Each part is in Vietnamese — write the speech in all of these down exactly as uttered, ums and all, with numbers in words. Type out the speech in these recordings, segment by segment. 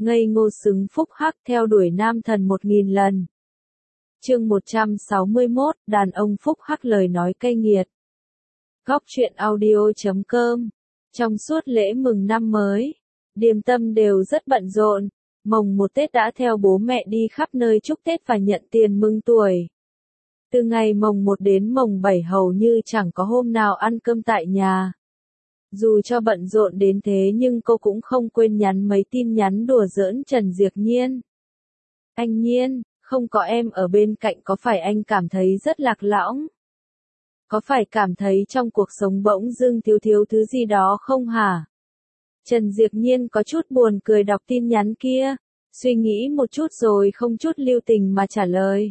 ngây ngô xứng phúc hắc theo đuổi nam thần một nghìn lần. Chương một trăm sáu mươi mốt, đàn ông phúc hắc lời nói cay nghiệt. Góc truyện audio chấm com. Trong suốt lễ mừng năm mới, Điềm Tâm đều rất bận rộn. Mồng một Tết đã theo bố mẹ đi khắp nơi chúc Tết và nhận tiền mừng tuổi. Từ ngày mồng một đến mồng bảy hầu như chẳng có hôm nào ăn cơm tại nhà. Dù cho bận rộn đến thế nhưng cô cũng không quên nhắn mấy tin nhắn đùa giỡn Trần Diệp Nhiên. Anh Nhiên, không có em ở bên cạnh có phải anh cảm thấy rất lạc lõng? Có phải cảm thấy trong cuộc sống bỗng dưng thiếu thiếu thứ gì đó không hả? Trần Diệp Nhiên có chút buồn cười đọc tin nhắn kia, suy nghĩ một chút rồi không chút lưu tình mà trả lời.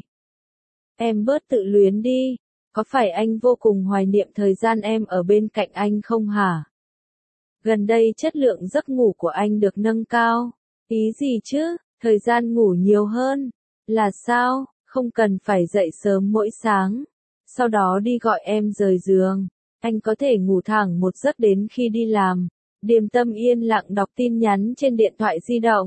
Em bớt tự luyến đi, có phải anh vô cùng hoài niệm thời gian em ở bên cạnh anh không hả? Gần đây chất lượng giấc ngủ của anh được nâng cao. Ý gì chứ, thời gian ngủ nhiều hơn. Là sao, không cần phải dậy sớm mỗi sáng. Sau đó đi gọi em rời giường. Anh có thể ngủ thẳng một giấc đến khi đi làm. Điềm Tâm yên lặng đọc tin nhắn trên điện thoại di động.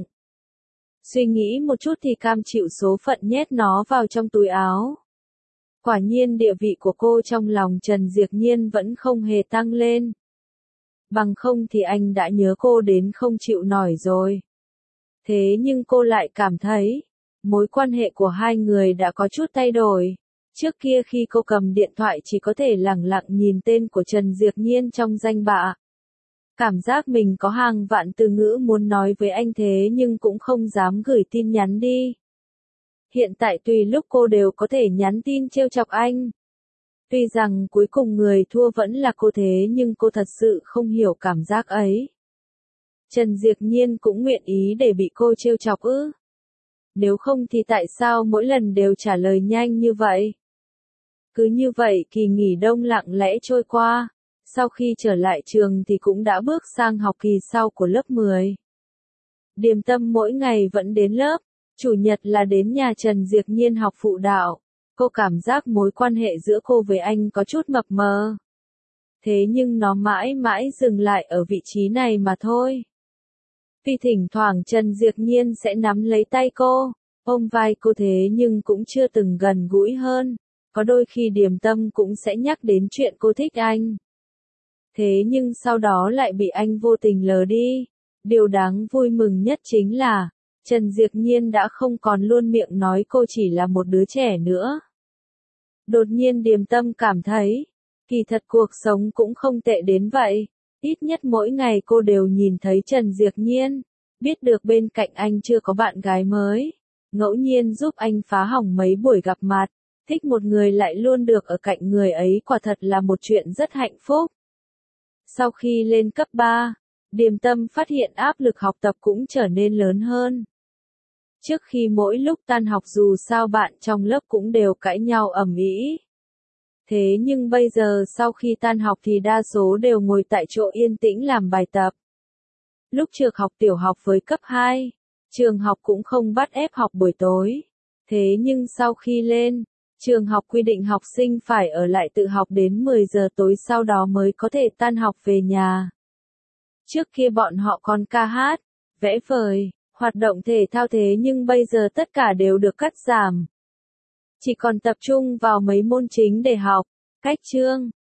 Suy nghĩ một chút thì cam chịu số phận nhét nó vào trong túi áo. Quả nhiên địa vị của cô trong lòng Trần Diệp Nhiên vẫn không hề tăng lên. Bằng không thì anh đã nhớ cô đến không chịu nổi rồi. Thế nhưng cô lại cảm thấy, mối quan hệ của hai người đã có chút thay đổi. Trước kia khi cô cầm điện thoại chỉ có thể lẳng lặng nhìn tên của Trần Diệp Nhiên trong danh bạ. Cảm giác mình có hàng vạn từ ngữ muốn nói với anh thế nhưng cũng không dám gửi tin nhắn đi. Hiện tại tùy lúc cô đều có thể nhắn tin trêu chọc anh. Tuy rằng cuối cùng người thua vẫn là cô thế nhưng cô thật sự không hiểu cảm giác ấy. Trần Diệp Nhiên cũng nguyện ý để bị cô trêu chọc ư? Nếu không thì tại sao mỗi lần đều trả lời nhanh như vậy? Cứ như vậy kỳ nghỉ đông lặng lẽ trôi qua. Sau khi trở lại trường thì cũng đã bước sang học kỳ sau của lớp mười. Điềm Tâm mỗi ngày vẫn đến lớp, chủ nhật là đến nhà Trần Diệp Nhiên học phụ đạo. Cô cảm giác mối quan hệ giữa cô với anh có chút mập mờ. Thế nhưng nó mãi mãi dừng lại ở vị trí này mà thôi. Vì thỉnh thoảng Trần Diệp Nhiên sẽ nắm lấy tay cô, ôm vai cô thế nhưng cũng chưa từng gần gũi hơn. Có đôi khi Điềm Tâm cũng sẽ nhắc đến chuyện cô thích anh. Thế nhưng sau đó lại bị anh vô tình lờ đi. Điều đáng vui mừng nhất chính là, Trần Diệp Nhiên đã không còn luôn miệng nói cô chỉ là một đứa trẻ nữa. Đột nhiên Điềm Tâm cảm thấy, kỳ thật cuộc sống cũng không tệ đến vậy. Ít nhất mỗi ngày cô đều nhìn thấy Trần Diệp Nhiên, biết được bên cạnh anh chưa có bạn gái mới, ngẫu nhiên giúp anh phá hỏng mấy buổi gặp mặt, thích một người lại luôn được ở cạnh người ấy quả thật là một chuyện rất hạnh phúc. Sau khi lên cấp ba, Điềm Tâm phát hiện áp lực học tập cũng trở nên lớn hơn. Trước khi mỗi lúc tan học dù sao bạn trong lớp cũng đều cãi nhau ầm ĩ. Thế nhưng bây giờ sau khi tan học thì đa số đều ngồi tại chỗ yên tĩnh làm bài tập. Lúc trường học tiểu học với cấp hai, trường học cũng không bắt ép học buổi tối. Thế nhưng sau khi lên, trường học quy định học sinh phải ở lại tự học đến mười giờ tối sau đó mới có thể tan học về nhà. Trước kia bọn họ còn ca hát, vẽ vời, hoạt động thể thao thế nhưng bây giờ tất cả đều được cắt giảm. Chỉ còn tập trung vào mấy môn chính để học, cách chương,